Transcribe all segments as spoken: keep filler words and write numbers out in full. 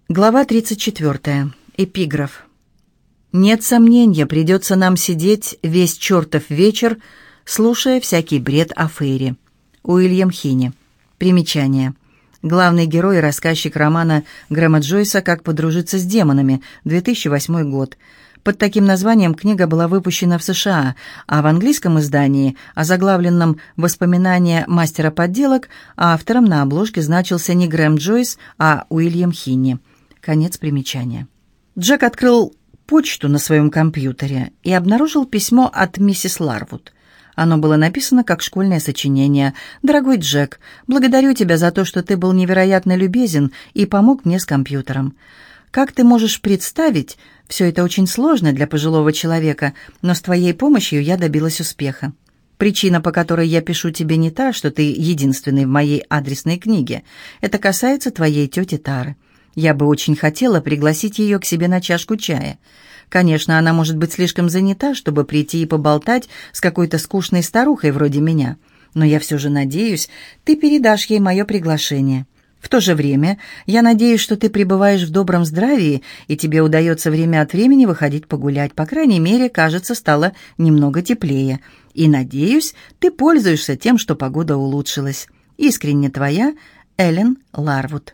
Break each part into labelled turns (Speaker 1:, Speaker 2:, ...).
Speaker 1: Глава тридцать четвёртая. Эпиграф. «Нет сомнения, придется нам сидеть весь чертов вечер, слушая всякий бред о Фейре». Уильям Хинни. Примечание. Главный герой и рассказчик романа Грэма Джойса «Как подружиться с демонами», две тысячи восьмой год. Под таким названием книга была выпущена в США, а в английском издании, озаглавленном «Воспоминания мастера подделок», автором на обложке значился не Грэм Джойс, а Уильям Хинни. Конец примечания. Джек открыл почту на своем компьютере и обнаружил письмо от миссис Ларвуд. Оно было написано как школьное сочинение. «Дорогой Джек, благодарю тебя за то, что ты был невероятно любезен и помог мне с компьютером. Как ты можешь представить, все это очень сложно для пожилого человека, но с твоей помощью я добилась успеха. Причина, по которой я пишу тебе, не та, что ты единственный в моей адресной книге. Это касается твоей тети Тары. Я бы очень хотела пригласить ее к себе на чашку чая. Конечно, она может быть слишком занята, чтобы прийти и поболтать с какой-то скучной старухой вроде меня, но я все же надеюсь, ты передашь ей мое приглашение. В то же время я надеюсь, что ты пребываешь в добром здравии, и тебе удается время от времени выходить погулять. По крайней мере, кажется, стало немного теплее. И, надеюсь, ты пользуешься тем, что погода улучшилась. Искренне твоя, Эллен Ларвуд».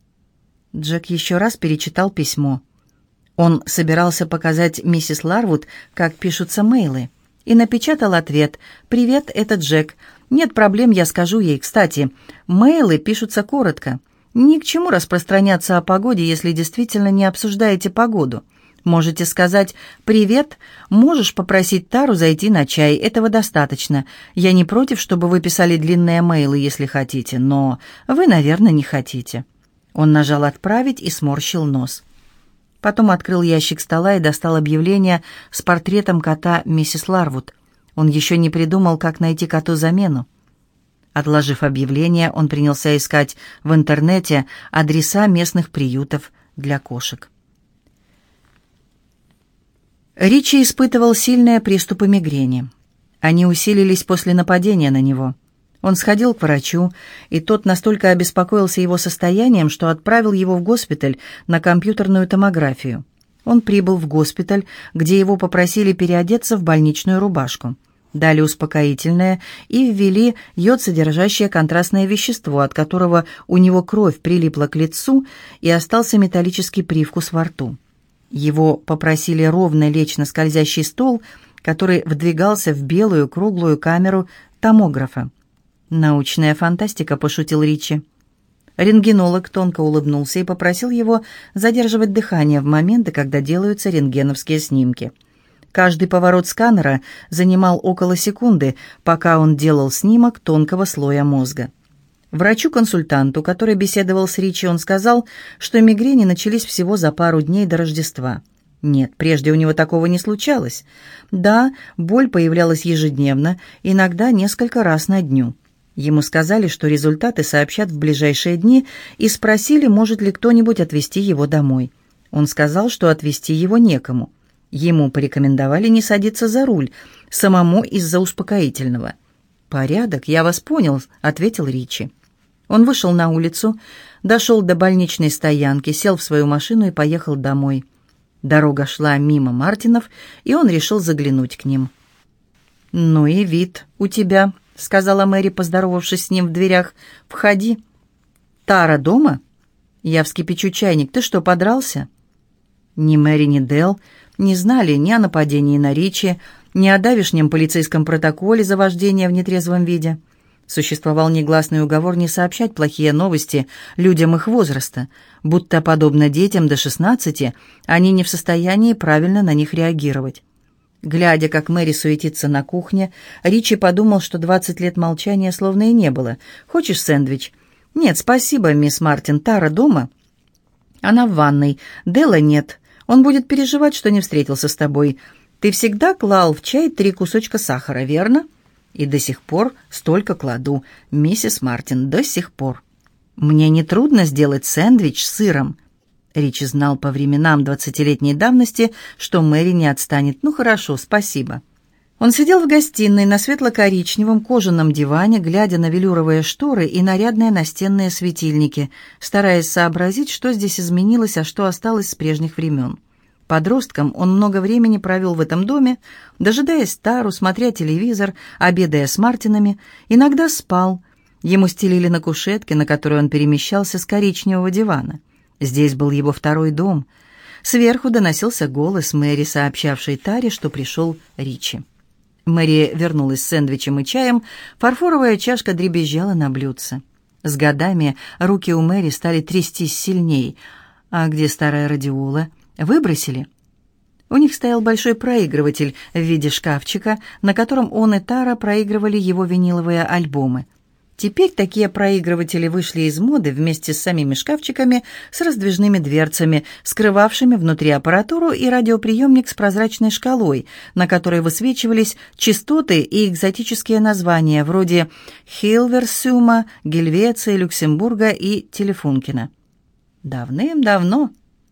Speaker 1: Джек еще раз перечитал письмо. Он собирался показать миссис Ларвуд, как пишутся мейлы, и напечатал ответ: «Привет, это Джек. Нет проблем, я скажу ей. Кстати, мейлы пишутся коротко. Ни к чему распространяться о погоде, если действительно не обсуждаете погоду. Можете сказать: «Привет, можешь попросить Тару зайти на чай, этого достаточно. Я не против, чтобы вы писали длинные мейлы, если хотите, но вы, наверное, не хотите». Он нажал «Отправить» и сморщил нос. Потом открыл ящик стола и достал объявление с портретом кота миссис Ларвуд. Он еще не придумал, как найти коту замену. Отложив объявление, он принялся искать в интернете адреса местных приютов для кошек. Ричи испытывал сильные приступы мигрени. Они усилились после нападения на него. Он сходил к врачу, и тот настолько обеспокоился его состоянием, что отправил его в госпиталь на компьютерную томографию. Он прибыл в госпиталь, где его попросили переодеться в больничную рубашку. Дали успокоительное и ввели йод-содержащее контрастное вещество, от которого у него кровь прилипла к лицу и остался металлический привкус во рту. Его попросили ровно лечь на скользящий стол, который вдвигался в белую круглую камеру томографа. «Научная фантастика», — пошутил Ричи. Рентгенолог тонко улыбнулся и попросил его задерживать дыхание в моменты, когда делаются рентгеновские снимки. Каждый поворот сканера занимал около секунды, пока он делал снимок тонкого слоя мозга. Врачу-консультанту, который беседовал с Ричи, он сказал, что мигрени начались всего за пару дней до Рождества. Нет, прежде у него такого не случалось. Да, боль появлялась ежедневно, иногда несколько раз на дню. Ему сказали, что результаты сообщат в ближайшие дни, и спросили, может ли кто-нибудь отвезти его домой. Он сказал, что отвезти его некому. Ему порекомендовали не садиться за руль, самому из-за успокоительного. «Порядок, я вас понял», — ответил Ричи. Он вышел на улицу, дошел до больничной стоянки, сел в свою машину и поехал домой. Дорога шла мимо Мартинов, и он решил заглянуть к ним. «Ну и вид у тебя», — сказала Мэри, поздоровавшись с ним в дверях. «Входи». «Тара дома?» «Я вскипячу чайник. Ты что, подрался?» Ни Мэри, ни Дэл не знали ни о нападении на Ричи, ни о давешнем полицейском протоколе за вождение в нетрезвом виде. Существовал негласный уговор не сообщать плохие новости людям их возраста, будто, подобно детям до шестнадцати, они не в состоянии правильно на них реагировать. Глядя, как Мэри суетится на кухне, Ричи подумал, что двадцать лет молчания словно и не было. «Хочешь сэндвич?» «Нет, спасибо, мисс Мартин. Тара дома?» «Она в ванной. Дэлла нет. Он будет переживать, что не встретился с тобой. Ты всегда клал в чай три кусочка сахара, верно?» «И до сих пор столько кладу, миссис Мартин, до сих пор. Мне нетрудно сделать сэндвич с сыром». Ричи знал по временам двадцатилетней давности, что Мэри не отстанет. «Ну хорошо, спасибо». Он сидел в гостиной на светло-коричневом кожаном диване, глядя на велюровые шторы и нарядные настенные светильники, стараясь сообразить, что здесь изменилось, а что осталось с прежних времен. Подростком он много времени провел в этом доме, дожидаясь Тару, смотря телевизор, обедая с Мартинами, иногда спал. Ему стелили на кушетке, на которой он перемещался с коричневого дивана. Здесь был его второй дом. Сверху доносился голос Мэри, сообщавшей Таре, что пришел Ричи. Мэри вернулась с сэндвичем и чаем, фарфоровая чашка дребезжала на блюдце. С годами руки у Мэри стали трястись сильней. «А где старая радиола? Выбросили?» У них стоял большой проигрыватель в виде шкафчика, на котором он и Тара проигрывали его виниловые альбомы. Теперь такие проигрыватели вышли из моды вместе с самими шкафчиками с раздвижными дверцами, скрывавшими внутри аппаратуру и радиоприемник с прозрачной шкалой, на которой высвечивались частоты и экзотические названия вроде Хилверсума, Гельвеции, Люксембурга и Телефункина. Давным-давно.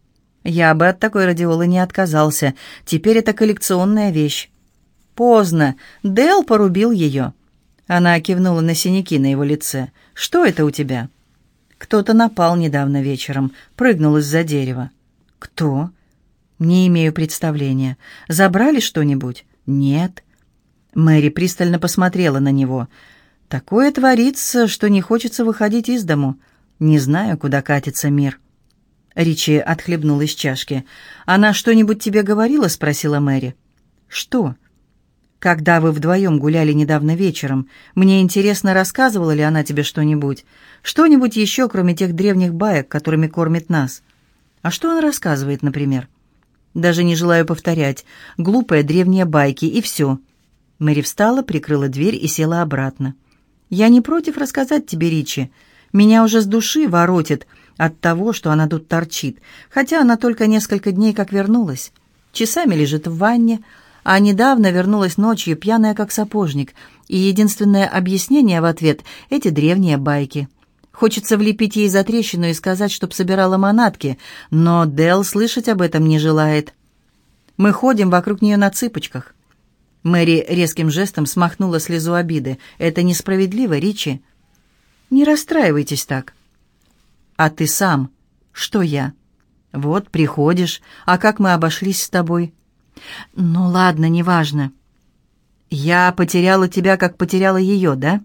Speaker 1: Я бы от такой радиолы не отказался. Теперь это коллекционная вещь. Поздно. Дэл порубил ее. Она кивнула на синяки на его лице. «Что это у тебя?» «Кто-то напал недавно вечером, прыгнул из-за дерева». «Кто?» «Не имею представления. Забрали что-нибудь?» «Нет». Мэри пристально посмотрела на него. «Такое творится, что не хочется выходить из дому. Не знаю, куда катится мир». Ричи отхлебнул из чашки. «Она что-нибудь тебе говорила?» — спросила Мэри. «Что?» «Когда вы вдвоем гуляли недавно вечером, мне интересно, рассказывала ли она тебе что-нибудь? Что-нибудь еще, кроме тех древних баек, которыми кормит нас? А что она рассказывает, например?» «Даже не желаю повторять. Глупые древние байки, и все». Мэри встала, прикрыла дверь и села обратно. «Я не против рассказать тебе, Ричи. Меня уже с души воротит от того, что она тут торчит, хотя она только несколько дней как вернулась. Часами лежит в ванне, а недавно вернулась ночью, пьяная как сапожник, и единственное объяснение в ответ — эти древние байки. Хочется влепить ей за трещину и сказать, чтоб собирала манатки, но Дэл слышать об этом не желает. Мы ходим вокруг нее на цыпочках». Мэри резким жестом смахнула слезу обиды. «Это несправедливо, Ричи». «Не расстраивайтесь так». «А ты сам? Что я?» «Вот, приходишь. А как мы обошлись с тобой?» «Ну ладно, неважно». «Я потеряла тебя, как потеряла ее, да?»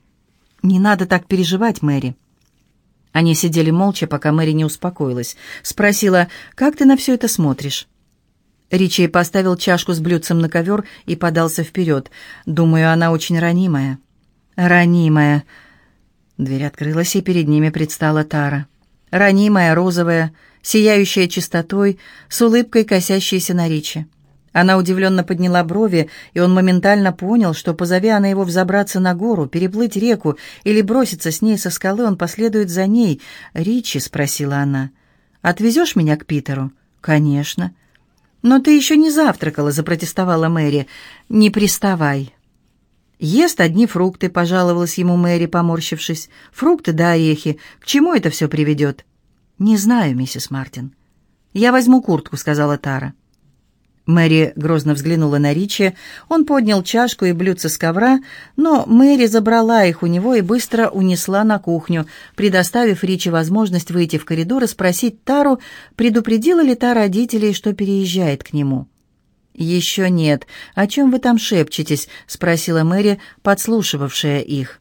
Speaker 1: «Не надо так переживать, Мэри». Они сидели молча, пока Мэри не успокоилась. Спросила: «Как ты на все это смотришь?» Ричи поставил чашку с блюдцем на ковер и подался вперед. «Думаю, она очень ранимая». «Ранимая». Дверь открылась, и перед ними предстала Тара. Ранимая, розовая, сияющая чистотой, с улыбкой, косящейся на Ричи. Она удивленно подняла брови, и он моментально понял, что, позови она его взобраться на гору, переплыть реку или броситься с ней со скалы, он последует за ней. «Ричи», — спросила она, — «отвезешь меня к Питеру?» «Конечно». «Но ты еще не завтракала», — запротестовала Мэри. «Не приставай». «Ест одни фрукты», — пожаловалась ему Мэри, поморщившись. «Фрукты да орехи. К чему это все приведет?» «Не знаю, миссис Мартин». «Я возьму куртку», — сказала Тара. Мэри грозно взглянула на Ричи. Он поднял чашку и блюдце с ковра, но Мэри забрала их у него и быстро унесла на кухню, предоставив Ричи возможность выйти в коридор и спросить Тару, предупредила ли та родителей, что переезжает к нему. «Еще нет. О чем вы там шепчетесь?» — спросила Мэри, подслушивавшая их.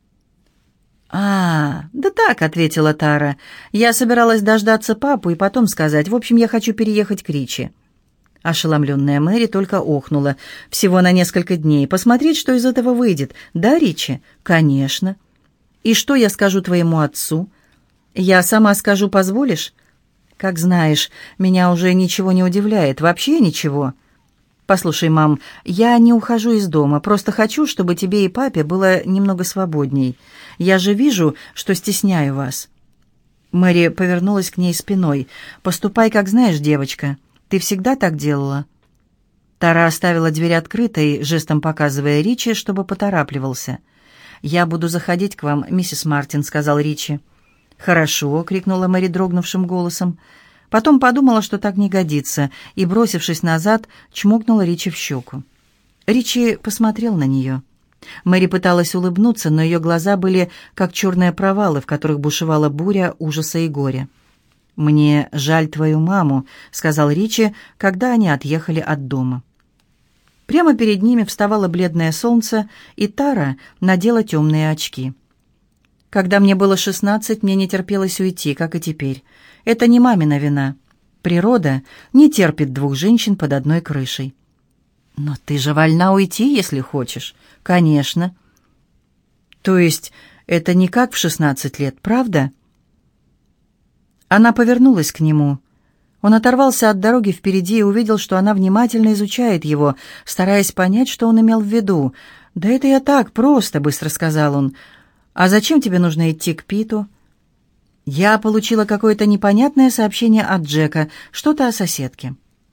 Speaker 1: «А, да так», — ответила Тара. «Я собиралась дождаться папу и потом сказать. В общем, я хочу переехать к Ричи». Ошеломленная Мэри только охнула. «Всего на несколько дней. Посмотреть, что из этого выйдет. Да, Ричи?» «Конечно». «И что я скажу твоему отцу?» «Я сама скажу, позволишь?» «Как знаешь, меня уже ничего не удивляет. Вообще ничего». «Послушай, мам, я не ухожу из дома. Просто хочу, чтобы тебе и папе было немного свободней. Я же вижу, что стесняю вас». Мэри повернулась к ней спиной. «Поступай, как знаешь, девочка. Ты всегда так делала?» Тара оставила дверь открытой, жестом показывая Ричи, чтобы поторапливался. «Я буду заходить к вам, миссис Мартин», — сказал Ричи. «Хорошо», — крикнула Мэри дрогнувшим голосом. Потом подумала, что так не годится, и, бросившись назад, чмокнула Ричи в щеку. Ричи посмотрел на нее. Мэри пыталась улыбнуться, но ее глаза были как черные провалы, в которых бушевала буря ужаса и горя. «Мне жаль твою маму», — сказал Ричи, когда они отъехали от дома. Прямо перед ними вставало бледное солнце, и Тара надела темные очки. «Когда мне было шестнадцать, мне не терпелось уйти, как и теперь. Это не мамина вина. Природа не терпит двух женщин под одной крышей». «Но ты же вольна уйти, если хочешь». «Конечно». «То есть это не как в шестнадцать лет, правда?» Она повернулась к нему. Он оторвался от дороги впереди и увидел, что она внимательно изучает его, стараясь понять, что он имел в виду. «Да это я так, просто», — быстро сказал он. «А зачем тебе нужно идти к Питу?» «Я получила какое-то непонятное сообщение от Джека, что-то о соседке».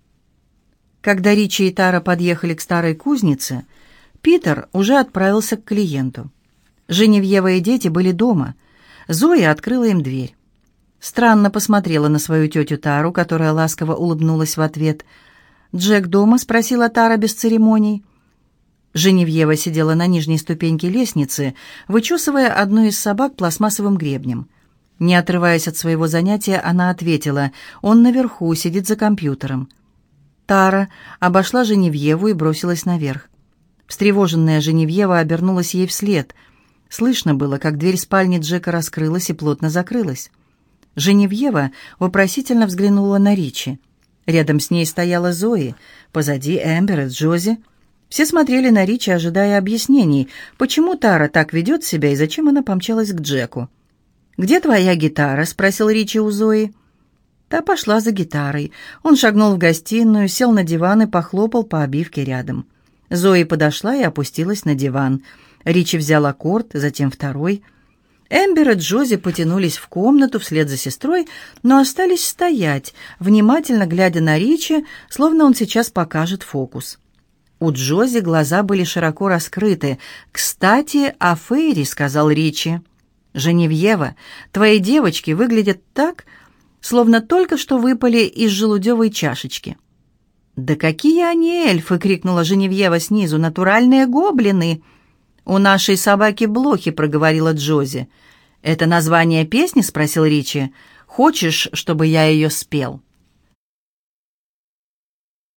Speaker 1: Когда Ричи и Тара подъехали к старой кузнице, Питер уже отправился к клиенту. Женевьева и дети были дома. Зоя открыла им дверь. Странно посмотрела на свою тетю Тару, которая ласково улыбнулась в ответ. «Джек дома?» — спросила Тара без церемоний. Женевьева сидела на нижней ступеньке лестницы, вычесывая одну из собак пластмассовым гребнем. Не отрываясь от своего занятия, она ответила: «Он наверху, сидит за компьютером». Тара обошла Женевьеву и бросилась наверх. Встревоженная Женевьева обернулась ей вслед. Слышно было, как дверь спальни Джека раскрылась и плотно закрылась. Женевьева вопросительно взглянула на Ричи. Рядом с ней стояла Зои, позади Эмбер и Джози. Все смотрели на Ричи, ожидая объяснений, почему Тара так ведет себя и зачем она помчалась к Джеку. «Где твоя гитара?» — спросил Ричи у Зои. Та пошла за гитарой. Он шагнул в гостиную, сел на диван и похлопал по обивке рядом. Зои подошла и опустилась на диван. Ричи взял аккорд, затем второй. Эмбер и Джози потянулись в комнату вслед за сестрой, но остались стоять, внимательно глядя на Ричи, словно он сейчас покажет фокус. У Джози глаза были широко раскрыты. «Кстати, о Фейри», — сказал Ричи. «Женевьева, твои девочки выглядят так, словно только что выпали из желудевой чашечки». «Да какие они эльфы!» — крикнула Женевьева снизу. «Натуральные гоблины!» «У нашей собаки блохи», — проговорила Джози. «Это название песни?» — спросил Ричи. «Хочешь, чтобы я ее спел?»